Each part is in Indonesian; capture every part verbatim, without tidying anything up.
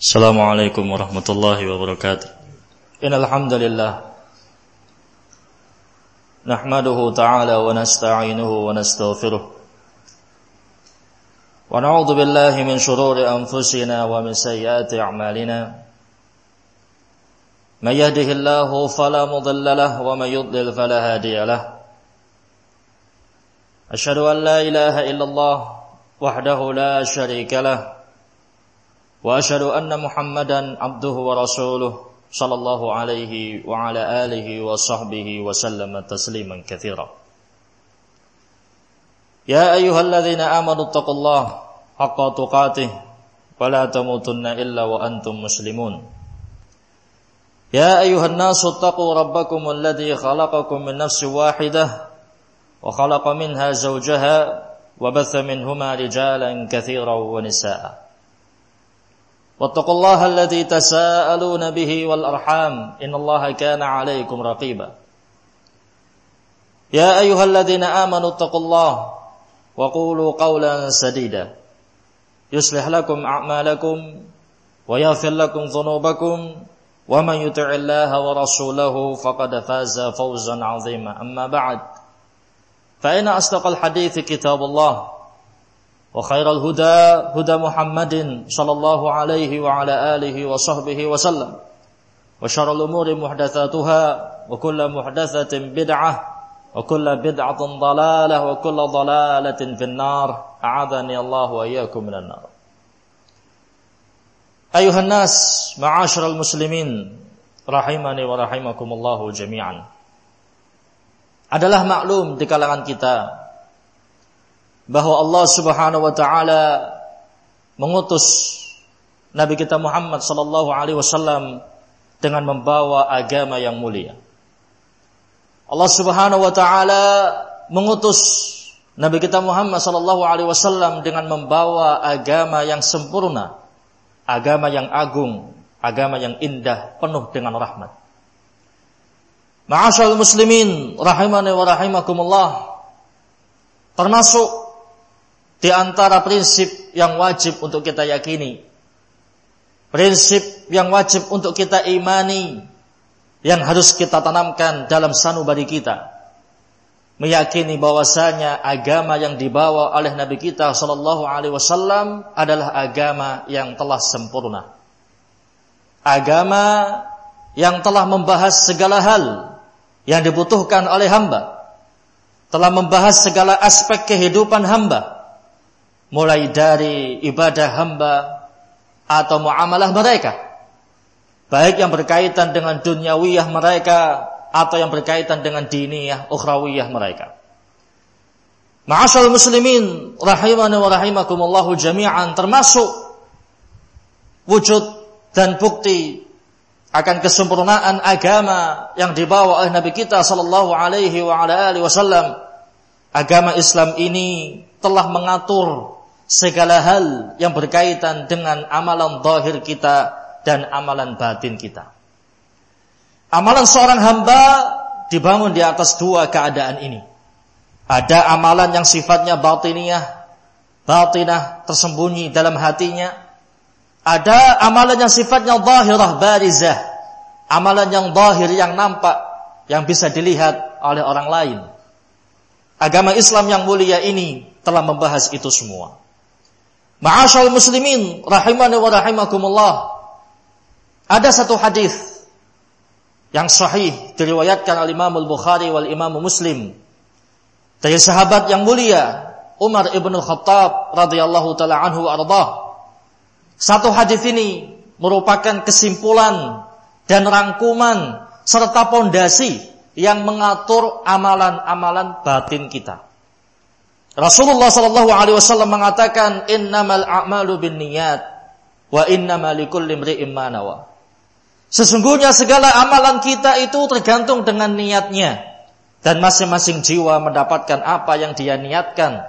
Assalamualaikum warahmatullahi wabarakatuh. Innal hamdalillah nahmaduhu ta'ala wa nasta'inuhu wa nastaghfiruh wa na'udzu billahi min shururi anfusina wa min sayyiati a'malina. May yahdihillahu fala mudilla lahu wa may yudlil fala hadiya lahu. Asyhadu an la ilaha illallah wahdahu la syarika lahu wa asyhadu anna Muhammadan abduhu wa rasuluh sallallahu alaihi wa ala alihi wa sahbihi wa sallama tasliman katsira. Ya ayyuhalladzina amanu taqullaha haqqa tuqatih wa la tamutunna illa wa antum muslimun. Ya ayyuhan nasu taqu rabbakumul ladzi khalaqakum min nafsin wahidah wa khalaqa minha zawjaha wa batha minhuma rijalan katsiran wa nisaa'a. Wattaqullaha alladzi tasaaluna bihi wal arham innallaha kana 'alaikum raqiba. Ya ayyuhalladzina amanu taqullaha wa qulu qawlan sadida yuslih lakum a'malakum wa yaghfir lakum dhunubakum wa man yuti'illaha wa rasulahu faqad faza fawzan 'azima. Amma ba'd, fa inna asdaqal hadithi kitabullah wa khairal huda huda Muhammadin sallallahu alaihi wa ala alihi wa sahbihi wa sallam wa syarrul umuri muhdatsatuha wa kullu muhdatsatin bid'ah wa kullu bid'atin dhalalah wa kullu dhalalatin finnar. A'adzani Allah wa iyyakum minan nar. Ayuhan nas, ma'asyiral muslimin rahimani wa rahimakumullah jami'an. Adalah maklum di kalangan kita bahwa Allah Subhanahu wa taala mengutus Nabi kita Muhammad sallallahu alaihi wasallam dengan membawa agama yang mulia. Allah Subhanahu wa taala mengutus Nabi kita Muhammad sallallahu alaihi wasallam dengan membawa agama yang sempurna, agama yang agung, agama yang indah, penuh dengan rahmat. Ma'asyiral muslimin rahimani wa rahimakumullah, termasuk di antara prinsip yang wajib untuk kita yakini, prinsip yang wajib untuk kita imani, yang harus kita tanamkan dalam sanubari kita, meyakini bahwasanya agama yang dibawa oleh Nabi kita sallallahu alaihi wasallam adalah agama yang telah sempurna, agama yang telah membahas segala hal yang dibutuhkan oleh hamba, telah membahas segala aspek kehidupan hamba, mulai dari ibadah hamba atau muamalah mereka, baik yang berkaitan dengan duniawiyah mereka atau yang berkaitan dengan diniyah, ukhrawiyah mereka. Ma'asyiral muslimin rahimani wa rahimakumullah jami'an, termasuk wujud dan bukti akan kesempurnaan agama yang dibawa oleh Nabi kita sallallahu alaihi wa ala alihi wasallam. Agama Islam ini telah mengatur segala hal yang berkaitan dengan amalan zahir kita dan amalan batin kita. Amalan seorang hamba dibangun di atas dua keadaan ini. Ada amalan yang sifatnya batiniyah, batinah, tersembunyi dalam hatinya. Ada amalan yang sifatnya zahirah, barizah, amalan yang zahir, yang nampak, yang bisa dilihat oleh orang lain. Agama Islam yang mulia ini telah membahas itu semua. Ma'asyiral muslimin rahimani wa rahimakumullah, ada satu hadis yang sahih diriwayatkan oleh Imam Al-Bukhari wal Imam Muslim dari sahabat yang mulia Umar ibn Khattab radhiyallahu taala anhu wa ardhah. Satu hadis ini merupakan kesimpulan dan rangkuman serta pondasi yang mengatur amalan-amalan batin kita. Rasulullah sallallahu alaihi wasallam mengatakan, innamal a'malu binniyat wa innamal likulli imri'in ma nawa. Sesungguhnya segala amalan kita itu tergantung dengan niatnya, dan masing-masing jiwa mendapatkan apa yang dia niatkan.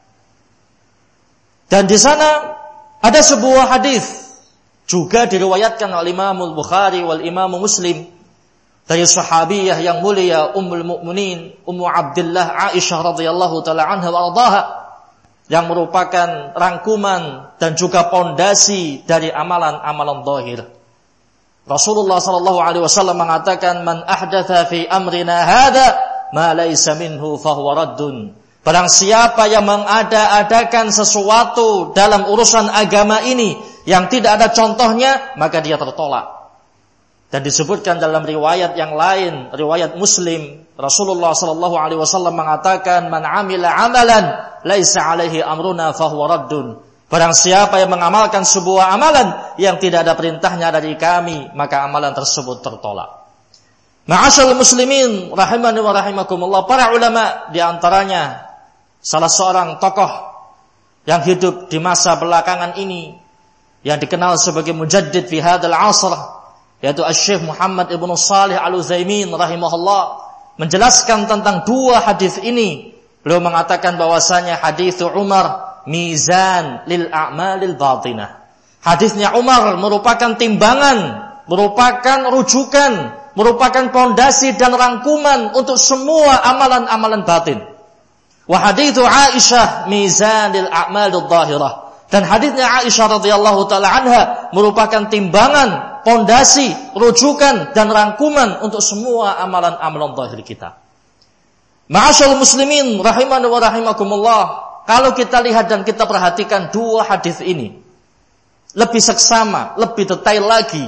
Dan di sana ada sebuah hadis juga diriwayatkan oleh Imam Al-Bukhari wal Imam Muslim dari sahabiyah yang mulia Ummul Mukminin Ummu Abdillah Aisyah radhiyallahu taala anha wa ardhaha. yang merupakan rangkuman dan juga pondasi dari amalan-amalan zahir. Rasulullah sallallahu alaihi wasallam mengatakan, "Man ahdatsa fi amrina hadza ma laysa minhu fahuwa raddun." Barang siapa yang mengada-adakan sesuatu dalam urusan agama ini yang tidak ada contohnya, maka dia tertolak. Dan disebutkan dalam riwayat yang lain, riwayat Muslim, Rasulullah sallallahu alaihi wasallam mengatakan, "Man 'amila 'amalan laisa 'alaihi amruna fahuwa raddun." Barang siapa yang mengamalkan sebuah amalan yang tidak ada perintahnya dari kami, maka amalan tersebut tertolak. Ma'asyiral muslimin rahimani wa rahimakumullah, para ulama di antaranya salah seorang tokoh yang hidup di masa belakangan ini yang dikenal sebagai mujaddid fi hadzal 'asr, yaitu Asy-Syaikh Muhammad Ibnu Shalih Al-Utsaimin rahimahullah, menjelaskan tentang dua hadis ini. Beliau mengatakan bahwasanya hadis Umar mizan lil a'malil batinah. Hadisnya Umar merupakan timbangan, merupakan rujukan, merupakan pondasi dan rangkuman untuk semua amalan-amalan batin. Wa haditsu Aisyah mizan lil a'malil zahirah. Dan hadisnya Aisyah radhiyallahu taala anha merupakan timbangan, pondasi, rujukan dan rangkuman untuk semua amalan-amalan zahir kita. Ma'asyiral muslimin rahimani wa rahimakumullah, kalau kita lihat dan kita perhatikan dua hadis ini lebih seksama, lebih detail lagi,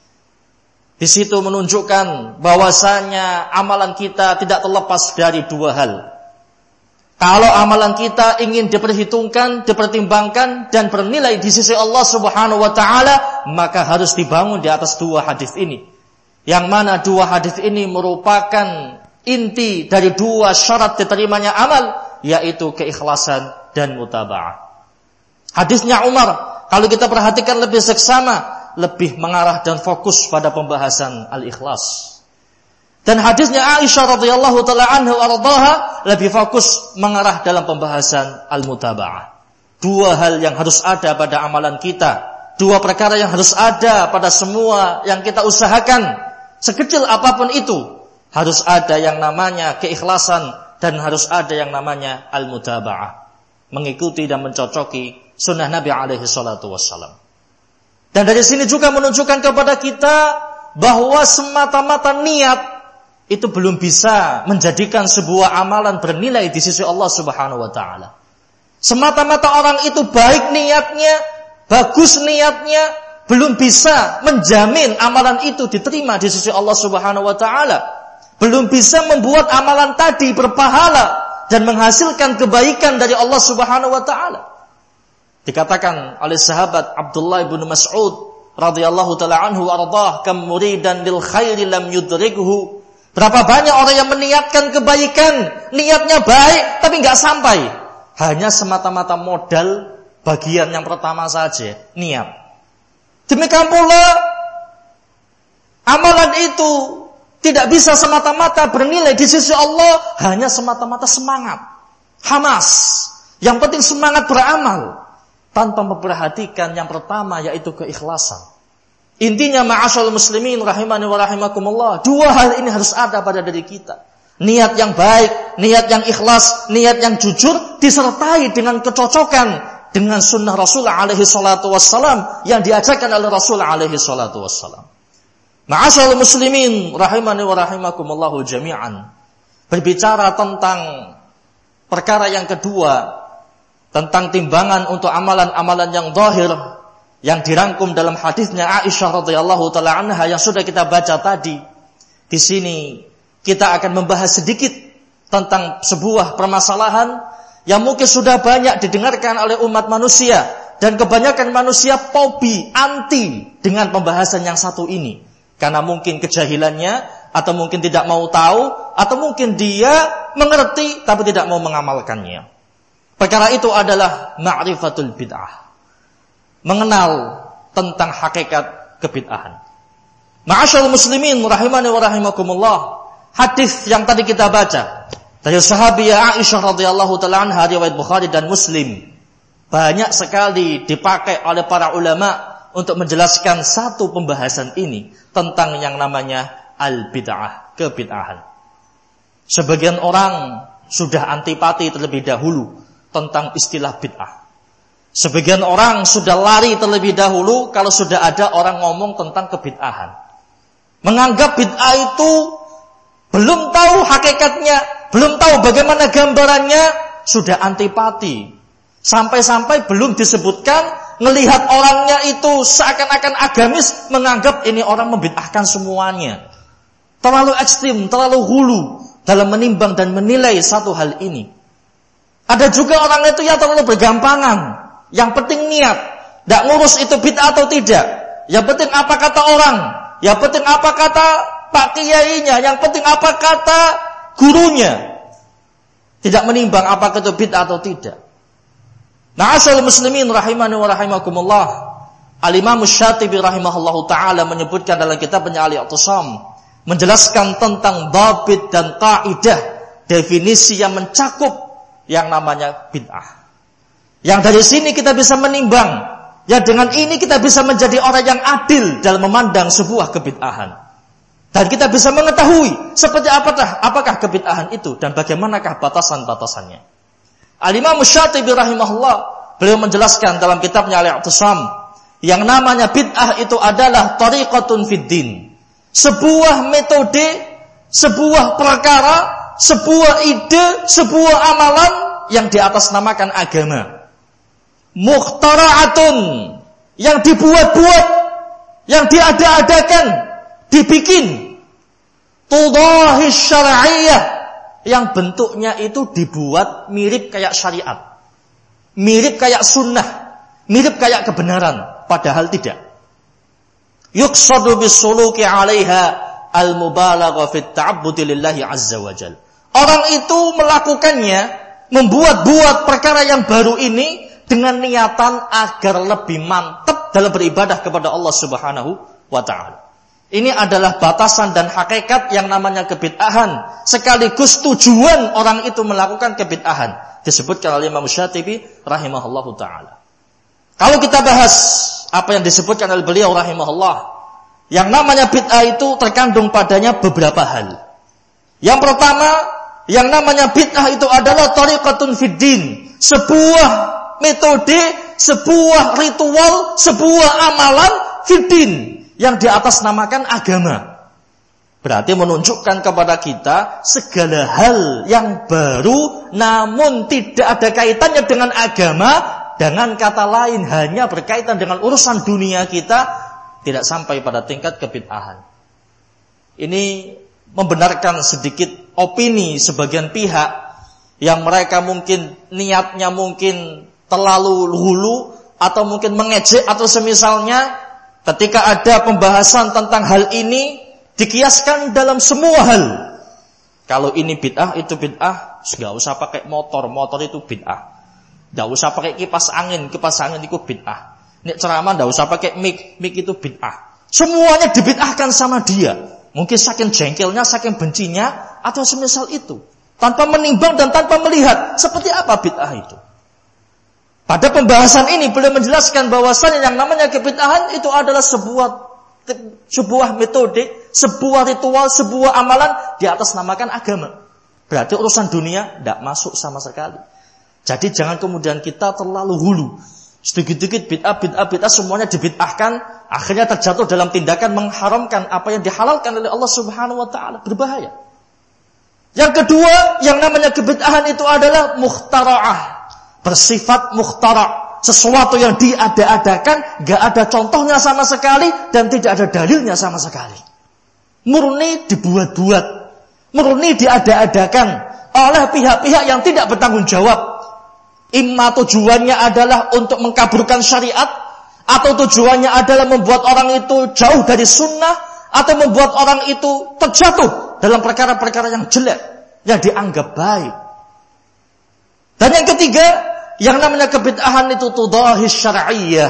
di situ menunjukkan bahwasanya amalan kita tidak terlepas dari dua hal. Kalau amalan kita ingin diperhitungkan, dipertimbangkan dan bernilai di sisi Allah Subhanahu wa taala, maka harus dibangun di atas dua hadis ini. Yang mana dua hadis ini merupakan inti dari dua syarat diterimanya amal, yaitu keikhlasan dan mutaba'ah. Hadisnya Umar, kalau kita perhatikan lebih seksama, lebih mengarah dan fokus pada pembahasan al-ikhlas. Dan hadisnya Aisyah radhiyallahu taala anha warḍaha lebih fokus mengarah dalam pembahasan al-mutaba'ah. Dua hal yang harus ada pada amalan kita, dua perkara yang harus ada pada semua yang kita usahakan, sekecil apapun itu, harus ada yang namanya keikhlasan dan harus ada yang namanya al-mutaba'ah, mengikuti dan mencocoki sunnah Nabi alaihi salatu wassalam. Dan dari sini juga menunjukkan kepada kita bahwa semata-mata niat itu belum bisa menjadikan sebuah amalan bernilai di sisi Allah Subhanahu wa taala. Semata-mata orang itu baik niatnya, bagus niatnya, belum bisa menjamin amalan itu diterima di sisi Allah Subhanahu wa taala. Belum bisa membuat amalan tadi berpahala dan menghasilkan kebaikan dari Allah Subhanahu wa taala. Dikatakan oleh sahabat Abdullah bin Mas'ud radhiyallahu taala anhu warḍah, kam muridan lil khairi lam yudrikhu. Berapa banyak orang yang meniatkan kebaikan, niatnya baik tapi enggak sampai. Hanya semata-mata modal bagian yang pertama saja, niat. Demikian pula amalan itu tidak bisa semata-mata bernilai di sisi Allah, hanya semata-mata semangat, hamas. Yang penting semangat beramal tanpa memperhatikan yang pertama, yaitu keikhlasan. Intinya ma'asyiral muslimin rahimani wa rahimakumullah, dua hal ini harus ada pada diri kita. Niat yang baik, niat yang ikhlas, niat yang jujur disertai dengan kecocokan dengan sunnah Rasul alaihi salatu wassalam yang diajarkan oleh Rasul alaihi salatu wassalam. Ma'asyiral muslimin rahimani wa rahimakumullah jami'an. Berbicara tentang perkara yang kedua, tentang timbangan untuk amalan-amalan yang zahir yang dirangkum dalam hadisnya Aisyah radhiyallahu taala anha yang sudah kita baca tadi. Di sini kita akan membahas sedikit tentang sebuah permasalahan yang mungkin sudah banyak didengarkan oleh umat manusia dan kebanyakan manusia fobi, anti dengan pembahasan yang satu ini karena mungkin kejahilannya atau mungkin tidak mau tahu atau mungkin dia mengerti tapi tidak mau mengamalkannya. Perkara itu adalah ma'rifatul bid'ah, mengenal tentang hakikat kebid'ahan. Ma'asyiral muslimin rahimani wa rahimakumullah, hadis yang tadi kita baca dari sahabiah Aisyah radhiyallahu taala anha riwayat Bukhari dan Muslim banyak sekali dipakai oleh para ulama untuk menjelaskan satu pembahasan ini tentang yang namanya al-bid'ah, kebid'ahan. Sebagian orang sudah antipati terlebih dahulu tentang istilah bid'ah. Sebagian orang sudah lari terlebih dahulu kalau sudah ada orang ngomong tentang kebid'ahan. Menganggap bid'ah itu belum tahu hakikatnya, belum tahu bagaimana gambarannya, sudah antipati. Sampai-sampai belum disebutkan, ngelihat orangnya itu seakan-akan agamis, menganggap ini orang membid'ahkan semuanya. Terlalu ekstrim, terlalu hulu dalam menimbang dan menilai satu hal ini. Ada juga orang itu yang terlalu bergampangan. Yang penting niat, tidak ngurus itu bid'ah atau tidak. Yang penting apa kata orang, yang penting apa kata pak kiainya, yang penting apa kata gurunya. Tidak menimbang apakah itu bid'ah atau tidak. Nah, asal muslimin rahimani wa rahimakumullah. Al-Imam Syatibi rahimahullahu ta'ala menyebutkan dalam kitabnya Al-I'tisam, menjelaskan tentang dhabit dan kaidah, definisi yang mencakup yang namanya bid'ah. Yang dari sini kita bisa menimbang, ya dengan ini kita bisa menjadi orang yang adil dalam memandang sebuah kebid'ahan. Dan kita bisa mengetahui seperti apakah apakah kebid'ahan itu dan bagaimanakah batasan-batasannya. Al-Imam Syatibi rahimahullah, beliau menjelaskan dalam kitabnya Al-I'tisam, yang namanya bid'ah itu adalah tariqatun fid din. Sebuah metode, sebuah perkara, sebuah ide, sebuah amalan yang diatasnamakan agama. Mukhtara'atun, yang dibuat-buat, yang diada-adakan, dibikin. Tudahis syar'iyyah, yang bentuknya itu dibuat mirip kayak syariat, mirip kayak sunnah, mirip kayak kebenaran, padahal tidak. Yuqsadu bisuluki 'alaiha al-mubalagha fit ta'abbudi lillahi azza wa jalla. Orang itu melakukannya, membuat-buat perkara yang baru ini dengan niatan agar lebih mantap dalam beribadah kepada Allah Subhanahu wa taala. Ini adalah batasan dan hakikat yang namanya kebid'ahan, sekaligus tujuan orang itu melakukan kebid'ahan. Disebutkan oleh Imam Syatibi rahimahullahu taala. Kalau kita bahas apa yang disebutkan oleh beliau rahimahullah, yang namanya bid'ah itu terkandung padanya beberapa hal. Yang pertama, yang namanya bid'ah itu adalah tariqatun fid din, sebuah metode, sebuah ritual, sebuah amalan fid din yang diatasnamakan agama. Berarti menunjukkan kepada kita segala hal yang baru namun tidak ada kaitannya dengan agama. Dengan kata lain, hanya berkaitan dengan urusan dunia kita, tidak sampai pada tingkat kebid'ahan. Ini membenarkan sedikit opini sebagian pihak yang mereka mungkin niatnya mungkin terlalu hulu atau mungkin mengejek atau semisalnya, ketika ada pembahasan tentang hal ini dikiaskan dalam semua hal. Kalau ini bid'ah, itu bid'ah, enggak usah pakai motor, motor itu bid'ah. Tidak usah pakai kipas angin, kipas angin itu bid'ah. Ini ceramah tidak usah pakai mic, mic itu bid'ah. Semuanya dibid'ahkan sama dia. Mungkin saking jengkelnya, saking bencinya, atau semisal itu. Tanpa menimbang dan tanpa melihat seperti apa bid'ah itu. Pada pembahasan ini beliau menjelaskan bahwasannya yang namanya kebid'ahan itu adalah sebuah sebuah metode, sebuah ritual, sebuah amalan di atas namakan agama. Berarti urusan dunia tidak masuk sama sekali. Jadi jangan kemudian kita terlalu hulu. Sedikit-sedikit bid'ah, bid'ah, bid'ah semuanya dibid'ahkan, akhirnya terjatuh dalam tindakan mengharamkan apa yang dihalalkan oleh Allah Subhanahu wa taala. Berbahaya. Yang kedua, yang namanya kebid'ahan itu adalah mukhtara'ah. Bersifat mukhtara', sesuatu yang diada-adakan, enggak ada contohnya sama sekali dan tidak ada dalilnya sama sekali. Murni dibuat-buat, murni diada-adakan oleh pihak-pihak yang tidak bertanggung jawab. Imma tujuannya adalah untuk mengkaburkan syariat, atau tujuannya adalah membuat orang itu jauh dari sunnah, atau membuat orang itu terjatuh dalam perkara-perkara yang jelek, yang dianggap baik. Dan yang ketiga, yang namanya kebid'ahan itu tudahis syar'iyyah,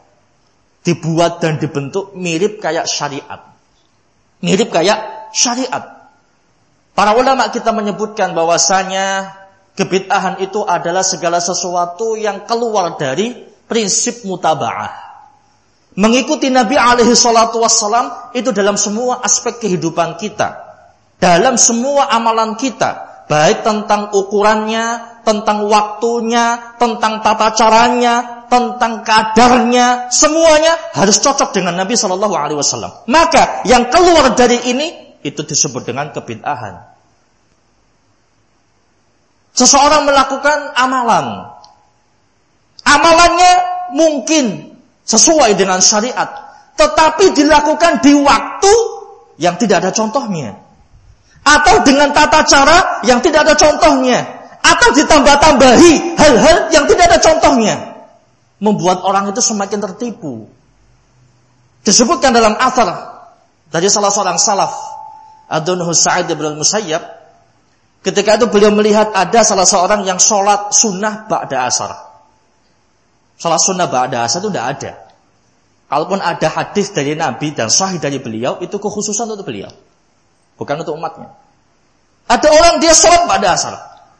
dibuat dan dibentuk mirip kayak syariat, mirip kayak syariat. Para ulama kita menyebutkan bahwasanya kebid'ahan itu adalah segala sesuatu yang keluar dari prinsip mutaba'ah. Mengikuti Nabi alaihi salatu wassalam itu dalam semua aspek kehidupan kita. Dalam semua amalan kita. Baik tentang ukurannya, tentang waktunya, tentang tata caranya, tentang kadarnya, semuanya harus cocok dengan Nabi Shallallahu Alaihi Wasallam. Maka yang keluar dari ini itu disebut dengan kebid'ahan. Seseorang melakukan amalan, amalannya mungkin sesuai dengan syariat, tetapi dilakukan di waktu yang tidak ada contohnya, atau dengan tata cara yang tidak ada contohnya, atau ditambah-tambahi hal-hal yang tidak ada contohnya, membuat orang itu semakin tertipu. Disebutkan dalam athar dari salah seorang salaf, Adunhu Sa'id bin al-Musayyab, ketika itu beliau melihat ada salah seorang yang sholat sunnah ba'da asar. Sholat sunnah ba'da asar itu tidak ada. Kalaupun ada hadis dari Nabi dan sahih dari beliau, itu kekhususan untuk beliau, bukan untuk umatnya. Ada orang dia sholat ba'da asar,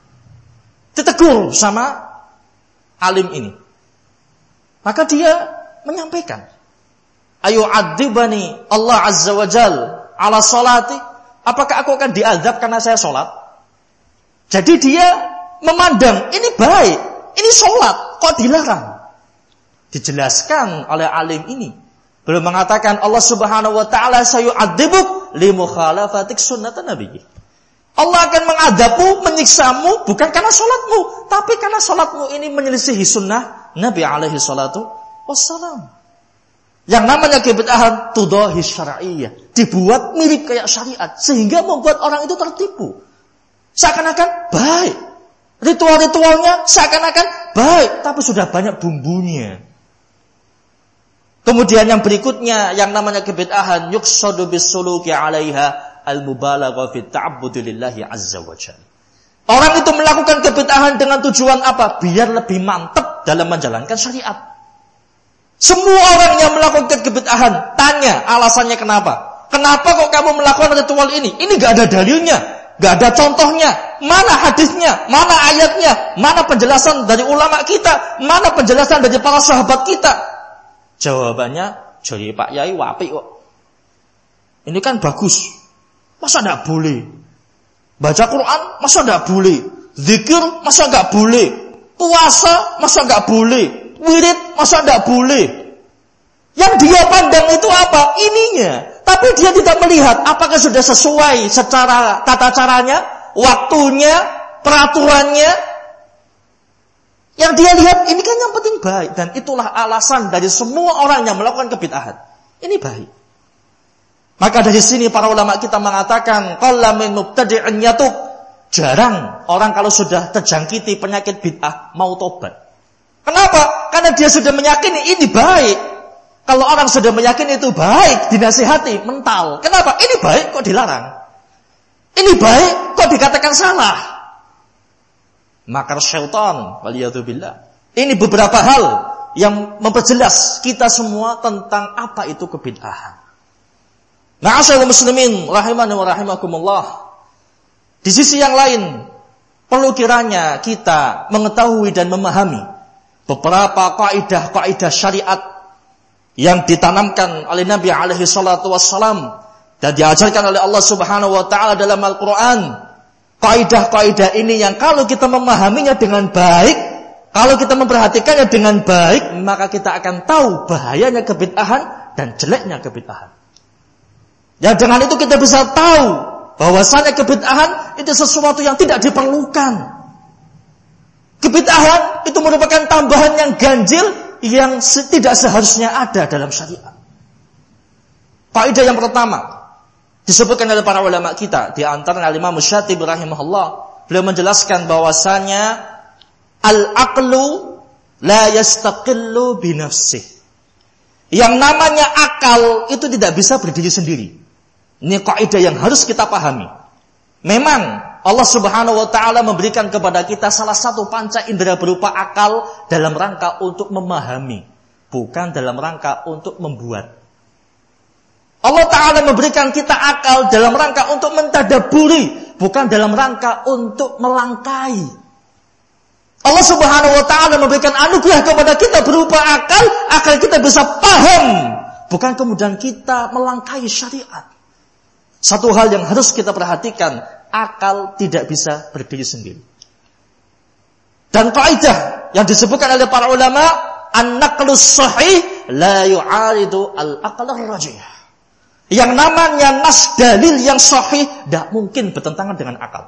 ditegur sama alim ini. Maka dia menyampaikan, ayu adzibani Allah azza wa jal ala sholati, apakah aku akan diazab karena saya sholat? Jadi dia memandang ini baik, ini sholat, kok dilarang? Dijelaskan oleh alim ini, beliau mengatakan Allah subhanahu wa ta'ala sayu'adzibuk li mukhalafatik sunnatan nabi. Allah akan mengadabmu, menyiksamu bukan karena sholatmu, tapi karena sholatmu ini menyelisihi sunnah Nabi alaihi salatu wassalam. Yang namanya kebid'ahan tudahi syar'iyyah, dibuat mirip kayak syariat sehingga membuat orang itu tertipu. Seakan-akan baik, ritual-ritualnya seakan-akan baik, tapi sudah banyak bumbunya. Kemudian yang berikutnya yang namanya kebid'ahan yuqsadu bisuluki 'alaiha al-mubalaghah fi ta'abbudi lillahi azza wa jalla. Orang itu melakukan kebid'ahan dengan tujuan apa? Biar lebih mantap dalam menjalankan syariat. Semua orang yang melakukan kebid'ahan tanya alasannya kenapa? Kenapa kok kamu melakukan ritual ini? Ini gak ada dalilnya, gak ada contohnya. Mana hadisnya? Mana ayatnya? Mana penjelasan dari ulama kita? Mana penjelasan dari para sahabat kita? Jawabannya, jadi Pak Yai wapi kok. Ini kan bagus. Masa tidak boleh? Baca Quran, masa tidak boleh? Zikir, masa tidak boleh? Puasa, masa tidak boleh? Wirid, masa tidak boleh? Yang dia pandang itu apa? Ininya. Tapi dia tidak melihat apakah sudah sesuai secara tata caranya, waktunya, peraturannya. Yang dia lihat, ini kan yang penting baik. Dan itulah alasan dari semua orang yang melakukan kebid'ahan. Ini baik. Maka dari sini para ulama kita mengatakan, qalla min mubtadi'in yatub. Jarang orang kalau sudah terjangkiti penyakit bid'ah mau tobat. Kenapa? Karena dia sudah meyakini ini baik. Kalau orang sudah meyakini itu baik, dinasihati, mental. Kenapa? Ini baik kok dilarang. Ini baik kok dikatakan salah. Makar syaitan, waliyadzubillah. Ini beberapa hal yang memperjelas kita semua tentang apa itu kebid'ahan. Ma'asyiral muslimin rahimani wa rahimakumullah. Di sisi yang lain, perlu kiranya kita mengetahui dan memahami beberapa kaidah-kaidah syariat yang ditanamkan oleh Nabi alaihi salatu wassalam dan diajarkan oleh Allah Subhanahu wa taala dalam Al-Qur'an. Kaidah-kaidah ini yang kalau kita memahaminya dengan baik, kalau kita memperhatikannya dengan baik, maka kita akan tahu bahayanya kebid'ahan dan jeleknya kebid'ahan. Ya, dengan itu kita bisa tahu bahwasanya kebid'ahan itu sesuatu yang tidak diperlukan. Kebid'ahan itu merupakan tambahan yang ganjil yang tidak seharusnya ada dalam syariat. Kaidah yang pertama disebutkan oleh para ulama kita, di antaranya Imam Syatibi rahimahullah, beliau menjelaskan bahwasanya al-aqlu la yastaqillu bi nafsihi. Yang namanya akal itu tidak bisa berdiri sendiri. Ini kaidah yang harus kita pahami. Memang Allah Subhanahu wa taala memberikan kepada kita salah satu panca indera berupa akal dalam rangka untuk memahami, bukan dalam rangka untuk membuat. Allah Ta'ala memberikan kita akal dalam rangka untuk mentadaburi, bukan dalam rangka untuk melangkai. Allah Subhanahu wa Ta'ala memberikan anugerah kepada kita berupa akal, agar kita bisa paham, bukan kemudian kita melangkai syariat. Satu hal yang harus kita perhatikan, akal tidak bisa berdiri sendiri. Dan kaidah yang disebutkan oleh para ulama, an-naqlus sahih la yu'aridu al-aql ar-rajih. Yang namanya nas dalil yang sahih tidak mungkin bertentangan dengan akal.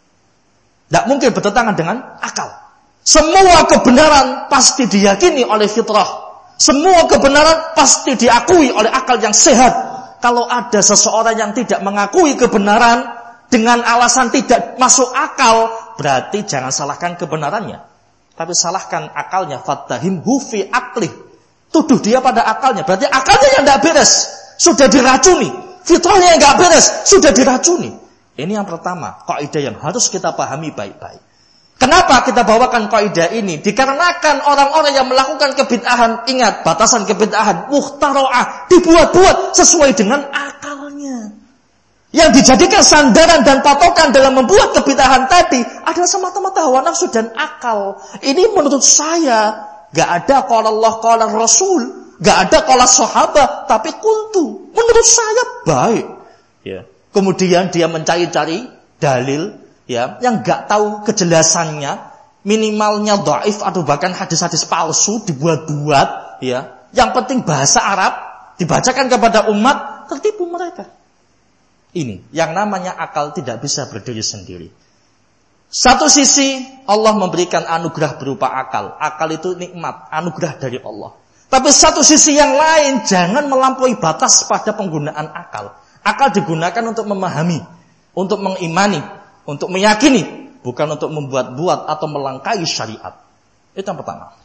Tidak mungkin bertentangan dengan akal. Semua kebenaran pasti diyakini oleh fitrah. Semua kebenaran pasti diakui oleh akal yang sehat. Kalau ada seseorang yang tidak mengakui kebenaran dengan alasan tidak masuk akal, berarti jangan salahkan kebenarannya, tapi salahkan akalnya. Fattahimhu fi aqlih. Tuduh dia pada akalnya. Berarti akalnya yang tidak beres, sudah diracuni. Fitrahnya yang tidak beres, sudah diracuni. Ini yang pertama, kaidah yang harus kita pahami baik-baik. Kenapa kita bawakan kaidah ini? Dikarenakan orang-orang yang melakukan kebid'ahan, ingat batasan kebid'ahan, mukhtara'ah, dibuat-buat sesuai dengan akalnya. Yang dijadikan sandaran dan patokan dalam membuat kebid'ahan tadi adalah semata-mata hawa nafsu dan akal. Ini menurut saya gak ada qala Allah qala Rasul, gak ada qala sahabat, tapi kultu. Menurut saya baik. Ya. Kemudian dia mencari-cari dalil, ya, yang gak tahu kejelasannya, minimalnya dhaif atau bahkan hadis-hadis palsu dibuat-buat, ya. Yang penting bahasa Arab dibacakan kepada umat, tertipu mereka. Ini yang namanya akal tidak bisa berdiri sendiri. Satu sisi Allah memberikan anugerah berupa akal. Akal itu nikmat, anugerah dari Allah. Tapi satu sisi yang lain, jangan melampaui batas pada penggunaan akal. Akal digunakan untuk memahami, untuk mengimani, untuk meyakini, bukan untuk membuat-buat atau melangkahi syariat. Itu yang pertama.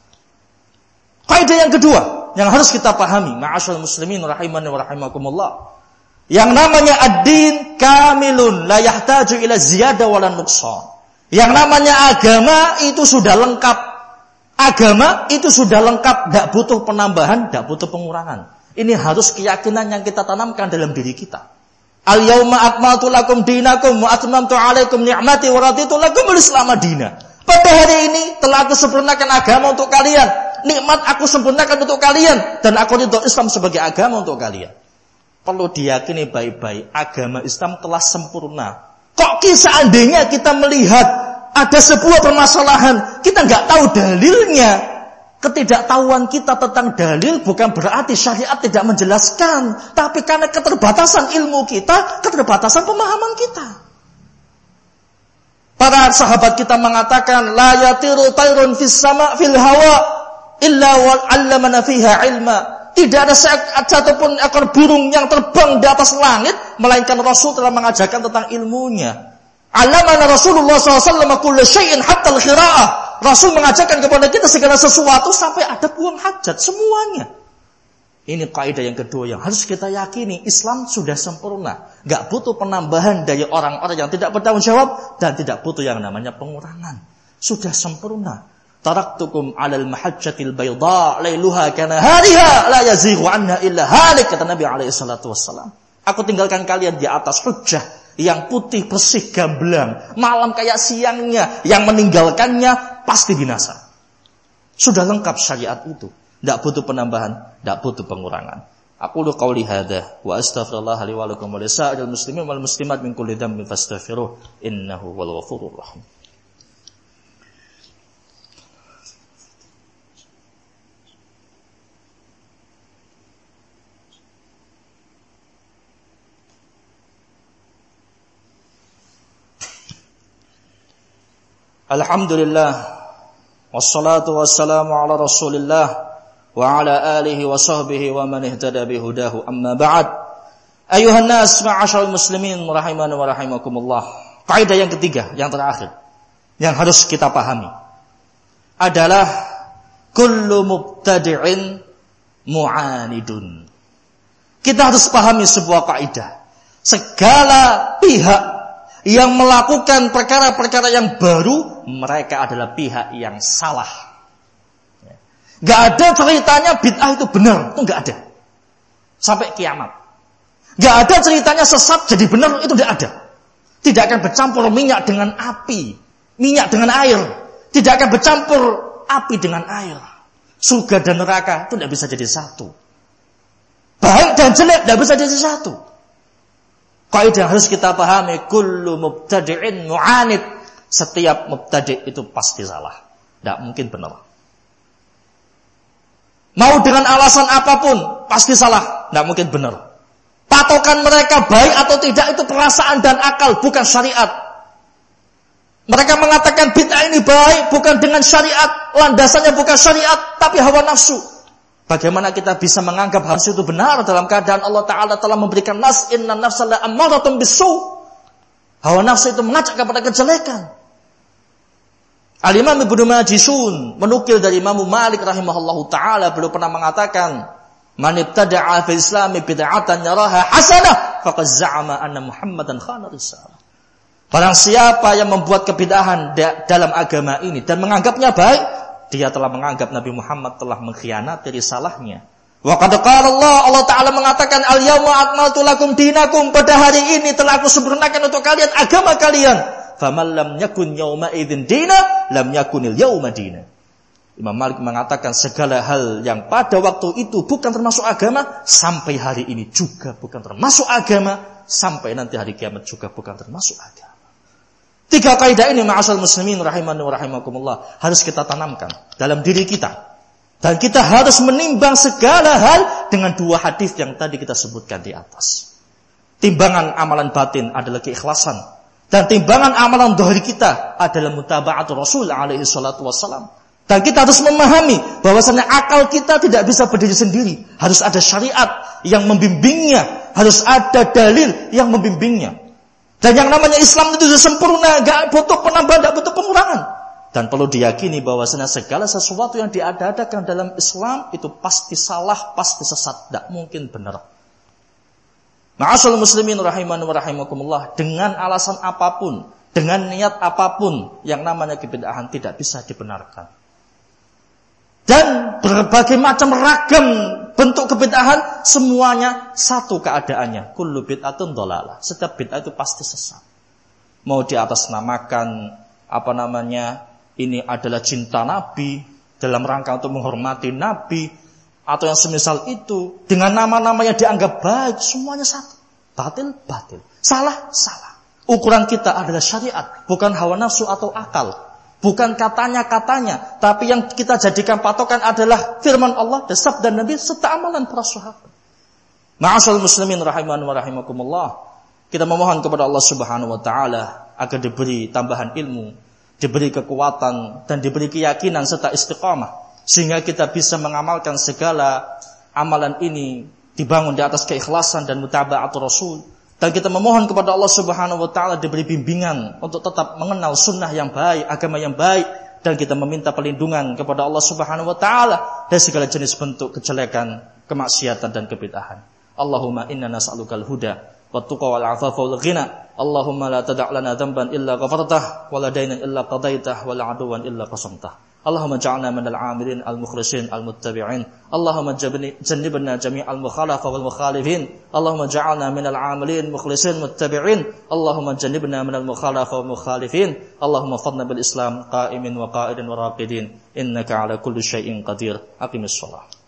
Kaidah yang kedua yang harus kita pahami, ma'asyiral muslimin rahimani wa rahimakumullah. Yang namanya ad-din kamilun, la yahtaju ila ziyadah wala nuqsan. Yang namanya agama itu sudah lengkap. Agama itu sudah lengkap, tidak butuh penambahan, tidak butuh pengurangan. Ini harus keyakinan yang kita tanamkan dalam diri kita. Al-yauma akmaltu lakum dinakum wa atmamtu alaikum ni'mati wa raditu lakumul Islam madina. Pada hari ini telah aku sempurnakan agama untuk kalian. Nikmat aku sempurnakan untuk kalian dan aku ridho Islam sebagai agama untuk kalian. Perlu diyakini baik-baik, agama Islam telah sempurna. Kok seandainya kita melihat ada sebuah permasalahan, kita nggak tahu dalilnya. Ketidaktahuan kita tentang dalil bukan berarti syariat tidak menjelaskan, tapi karena keterbatasan ilmu kita, keterbatasan pemahaman kita. Para sahabat kita mengatakan, la yatiru tayrun fis sama fil hawa illa wal 'allamana fiha ilma. Tidak ada satupun ekor burung yang terbang di atas langit, melainkan Rasul telah mengajarkan tentang ilmunya. Alamana Rasulullah shallallahu alaihi wasallam kulla syai'in hatta al-khira'ah. Rasul mengajarkan kepada kita segala sesuatu sampai ada buang hajat, semuanya. Ini kaidah yang kedua yang harus kita yakini, Islam sudah sempurna. Gak butuh penambahan dari orang-orang yang tidak bertanggung jawab dan tidak butuh yang namanya pengurangan. Sudah sempurna. Taraktukum 'alal mahajjatil bayda lailuha kanahariha la yazighu 'anha illa halik, kata Nabi alaihi salatu wassalam. Aku tinggalkan kalian di atas hujjah yang putih bersih gamblang, malam kayak siangnya, yang meninggalkannya pasti binasa. Sudah lengkap syariat itu, tidak butuh penambahan, tidak butuh pengurangan. Aqulu qauli hadza wa astaghfirullah li wa lakum wa lisa'il muslimin wal muslimat min kulli dhanbin fastaghfiruh innahu wal ghafurur rahim. Alhamdulillah, wassalatu wassalamu ala rasulillah wa ala alihi wa sahbihi wa man ihtada bihudahu, amma ba'd. Ayuhan nas ma'asyiral muslimin rahimani wa rahimakumullah. Kaidah yang ketiga, yang terakhir, yang harus kita pahami adalah kullu mubtadi'in mu'anidun. Kita harus pahami sebuah kaidah. Segala pihak yang melakukan perkara-perkara yang baru, mereka adalah pihak yang salah. Gak ada ceritanya bid'ah itu benar, itu gak ada. Sampai kiamat. Gak ada ceritanya sesat jadi benar, itu gak ada. Tidak akan bercampur minyak dengan api, minyak dengan air. Tidak akan bercampur api dengan air. Surga dan neraka itu tidak bisa jadi satu. Baik dan jelek tidak bisa jadi satu. Kaidah harus kita pahami, kullu mubtadi'in mu'anid. Setiap mubtadi' itu pasti salah. Tidak mungkin benar. Mau dengan alasan apapun, pasti salah. Tidak mungkin benar. Patokan mereka baik atau tidak itu perasaan dan akal, bukan syariat. Mereka mengatakan bid'ah ini baik bukan dengan syariat, landasannya bukan syariat, tapi hawa nafsu. Bagaimana kita bisa menganggap hal itu benar dalam keadaan Allah Ta'ala telah memberikan nas, inna nafsa la'ammaratun bisu'. Hawa nafsu itu mengajak kepada kejelekan. Al-Imam Ibnu Majishun menukil dari Imam Malik rahimahullahu ta'ala, beliau pernah mengatakan, man ibtada'a fil islami bid'atan yaraha hasanah faqad za'ama anna Muhammadan khana risalah. Barang siapa yang membuat kebid'ahan dalam agama ini dan menganggapnya baik, dia telah menganggap Nabi Muhammad telah mengkhianati risalahnya. Wa qad qala Allah, Allah Ta'ala mengatakan, al-yawma akmaltu lakum dinakum, pada hari ini telah aku sempurnakan untuk kalian agama kalian. Faman lam yakun yawma idzin dina lam yakunil yawma dina. Imam Malik mengatakan segala hal yang pada waktu itu bukan termasuk agama, sampai hari ini juga bukan termasuk agama, sampai nanti hari kiamat juga bukan termasuk agama. Tiga kaidah ini ma'asal muslimin rahimani wa rahimakumullah harus kita tanamkan dalam diri kita. Dan kita harus menimbang segala hal dengan dua hadis yang tadi kita sebutkan di atas. Timbangan amalan batin adalah keikhlasan. Dan timbangan amalan zahir kita adalah mutaba'atul Rasul alaihi salatu wassalam. Dan kita harus memahami bahwasanya akal kita tidak bisa berdiri sendiri. Harus ada syariat yang membimbingnya. Harus ada dalil yang membimbingnya. Dan yang namanya Islam itu sudah sempurna. Gak butuh penambahan, gak butuh pengurangan. Dan perlu diyakini bahwasanya segala sesuatu yang diada-adakan dalam Islam itu pasti salah, pasti sesat. Tidak mungkin benar. Ma'asyiral muslimin rahimani wa rahimakumullah, dengan alasan apapun, dengan niat apapun, yang namanya kebid'ahan tidak bisa dibenarkan. Dan berbagai macam ragam bentuk kebid'ahan, semuanya satu keadaannya. Kullu bid'atun dhalalah. Setiap bid'ah itu pasti sesat. Mau diatasnamakan apa namanya? Ini adalah cinta Nabi dalam rangka untuk menghormati Nabi, atau yang semisal itu, dengan nama-nama yang dianggap baik, semuanya satu. Batil, batil. Salah, salah. Ukuran kita adalah syariat, bukan hawa nafsu atau akal. Bukan katanya-katanya, tapi yang kita jadikan patokan adalah firman Allah dan sabda Nabi serta amalan para sahabat. Ma'asyiral muslimin rahimani wa rahimakumullah. Kita memohon kepada Allah Subhanahu wa taala agar diberi tambahan ilmu, diberi kekuatan dan diberi keyakinan serta istiqamah, sehingga kita bisa mengamalkan segala amalan ini dibangun di atas keikhlasan dan mutaba'atul Rasul. Dan kita memohon kepada Allah Subhanahu wa taala diberi bimbingan untuk tetap mengenal sunnah yang baik, agama yang baik, dan kita meminta perlindungan kepada Allah Subhanahu wa taala dari segala jenis bentuk kejelekan, kemaksiatan dan kebid'ahan. Allahumma inna nas'alukal huda wat tuqa wal 'afafa wal ghina. Allahumma la tada' lana dhanban illa ghafartah wa la daynan illa qadaitah wa la 'aduwan illa qasamtah. Allahumma ja'alna minal 'amilin al-mukhlisin al-muttabi'in. Allahumma jannibna jami'al mukhalafa wal mukhalifin. Allahumma ja'alna minal 'amilin mukhlisin muttabi'in. Allahumma jannibna minal mukhalafa wal mukhalifin. Allahumma fadna bil Islam qa'imin wa qa'idin wa raqidin. Innaka 'ala kulli syai'in qadir. Aqimis shalah.